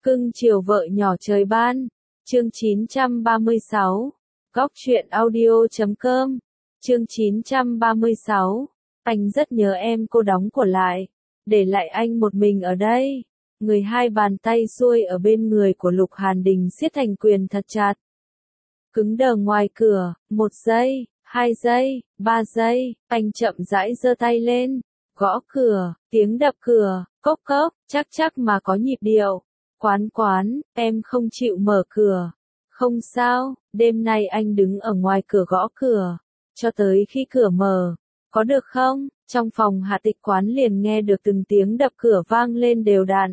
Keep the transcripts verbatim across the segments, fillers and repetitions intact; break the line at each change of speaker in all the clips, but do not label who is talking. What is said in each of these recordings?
Cưng chiều vợ nhỏ trời ban. Chương chín trăm ba mươi sáu. Góc truyện audio chấm com. Chương chín trăm ba mươi sáu. Anh rất nhớ em, cô đóng của lại. Để lại anh một mình ở đây. Người hai bàn tay xuôi ở bên người của Lục Hàn Đình siết thành quyền thật chặt. Cứng đờ ngoài cửa, một giây, hai giây, ba giây, anh chậm rãi giơ tay lên. Gõ cửa, tiếng đập cửa, cốc cốc, chắc chắc mà có nhịp điệu. Quán quán, em không chịu mở cửa. Không sao, đêm nay anh đứng ở ngoài cửa gõ cửa, cho tới khi cửa mở. Có được không? Trong phòng Hạ Tịch Quán liền nghe được từng tiếng đập cửa vang lên đều đặn.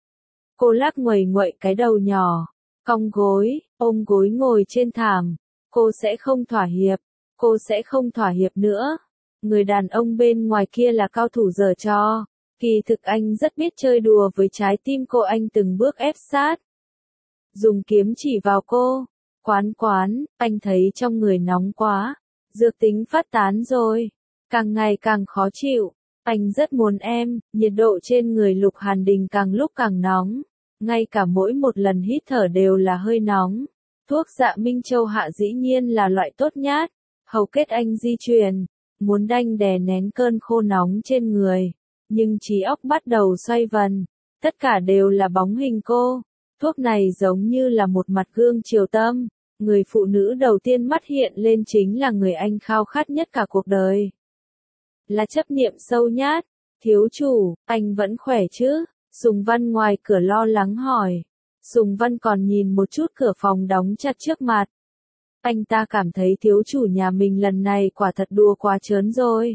Cô lắc nguầy nguậy cái đầu nhỏ, cong gối, ôm gối ngồi trên thảm. Cô sẽ không thỏa hiệp, cô sẽ không thỏa hiệp nữa. Người đàn ông bên ngoài kia là cao thủ giở trò. Kỳ thực anh rất biết chơi đùa với trái tim cô, anh từng bước ép sát. Dùng kiếm chỉ vào cô. Quán quán, anh thấy trong người nóng quá. Dược tính phát tán rồi. Càng ngày càng khó chịu. Anh rất muốn em, nhiệt độ trên người Lục Hàn Đình càng lúc càng nóng. Ngay cả mỗi một lần hít thở đều là hơi nóng. Thuốc Dạ Minh Châu hạ dĩ nhiên là loại tốt nhất. Hầu kết anh di chuyển. Muốn đanh đè nén cơn khô nóng trên người. Nhưng trí óc bắt đầu xoay vần. Tất cả đều là bóng hình cô. Thuốc này giống như là một mặt gương chiều tâm. Người phụ nữ đầu tiên mắt hiện lên chính là người anh khao khát nhất cả cuộc đời. Là chấp niệm sâu nhất. Thiếu chủ, anh vẫn khỏe chứ? Sùng Văn ngoài cửa lo lắng hỏi. Sùng Văn còn nhìn một chút cửa phòng đóng chặt trước mặt. Anh ta cảm thấy thiếu chủ nhà mình lần này quả thật đùa quá trớn rồi.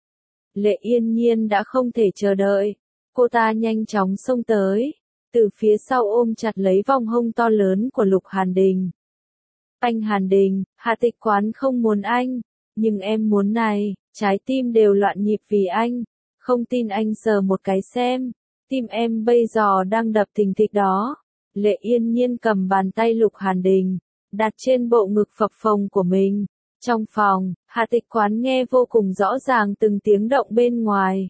Lệ Yên Nhiên đã không thể chờ đợi. Cô ta nhanh chóng xông tới. Từ phía sau ôm chặt lấy vòng hông to lớn của Lục Hàn Đình. Anh Hàn Đình, Hạ Tịch Quán không muốn anh. Nhưng em muốn này, trái tim đều loạn nhịp vì anh. Không tin anh sờ một cái xem. Tim em bây giờ đang đập thình thịch đó. Lệ Yên Nhiên cầm bàn tay Lục Hàn Đình. Đặt trên bộ ngực phập phồng của mình. Trong phòng, Hạ Tịch Quán nghe vô cùng rõ ràng từng tiếng động bên ngoài.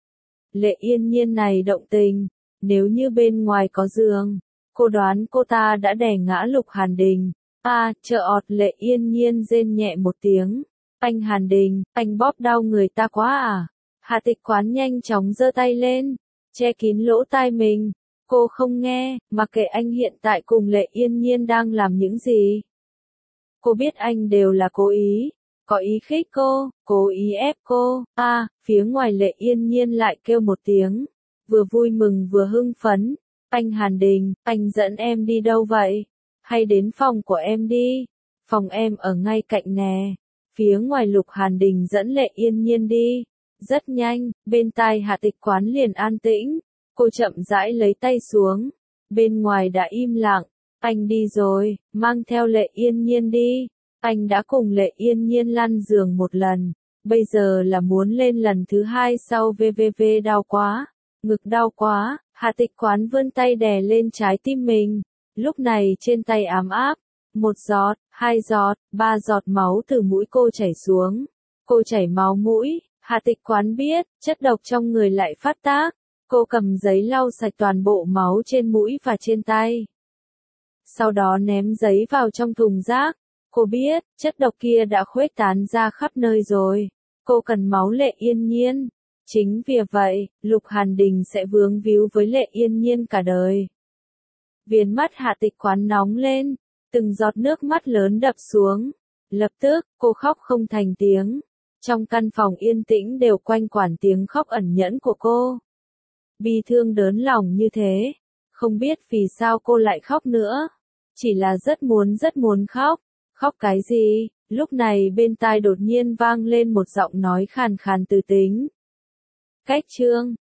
Lệ Yên Nhiên này động tình. Nếu như bên ngoài có giường, cô đoán cô ta đã đè ngã Lục Hàn Đình. À, trợ ọt, Lệ Yên Nhiên rên nhẹ một tiếng. Anh Hàn Đình, anh bóp đau người ta quá à? Hạ Tịch Quán nhanh chóng giơ tay lên, che kín lỗ tai mình. Cô không nghe, mặc kệ anh hiện tại cùng Lệ Yên Nhiên đang làm những gì. Cô biết anh đều là cố ý, có ý khích cô, cố ý ép cô. À, phía ngoài Lệ Yên Nhiên lại kêu một tiếng, vừa vui mừng vừa hưng phấn. Anh Hàn Đình, anh dẫn em đi đâu vậy? Hay đến phòng của em đi? Phòng em ở ngay cạnh nè. Phía ngoài Lục Hàn Đình dẫn Lệ Yên Nhiên đi. Rất nhanh, bên tai Hạ Tịch Quán liền an tĩnh. Cô chậm rãi lấy tay xuống. Bên ngoài đã im lặng. Anh đi rồi, mang theo Lệ Yên Nhiên đi. Anh đã cùng Lệ Yên Nhiên lăn giường một lần. Bây giờ là muốn lên lần thứ hai sau vvv đau quá. Ngực đau quá, Hạ Tịch Quán vươn tay đè lên trái tim mình. Lúc này trên tay ám áp. Một giọt, hai giọt, ba giọt máu từ mũi cô chảy xuống. Cô chảy máu mũi, Hạ Tịch Quán biết, chất độc trong người lại phát tác. Cô cầm giấy lau sạch toàn bộ máu trên mũi và trên tay. Sau đó ném giấy vào trong thùng rác. Cô biết, chất độc kia đã khuếch tán ra khắp nơi rồi. Cô cần máu Lệ Yên Nhiên. Chính vì vậy, Lục Hàn Đình sẽ vướng víu với Lệ Yên Nhiên cả đời. Viền mắt Hạ Tịch Quán nóng lên, từng giọt nước mắt lớn đập xuống. Lập tức, cô khóc không thành tiếng. Trong căn phòng yên tĩnh đều quanh quẩn tiếng khóc ẩn nhẫn của cô. Bi thương đớn lòng như thế. Không biết vì sao cô lại khóc nữa. Chỉ là rất muốn rất muốn khóc. Khóc cái gì? Lúc này bên tai đột nhiên vang lên một giọng nói khàn khàn từ tính. Cách chương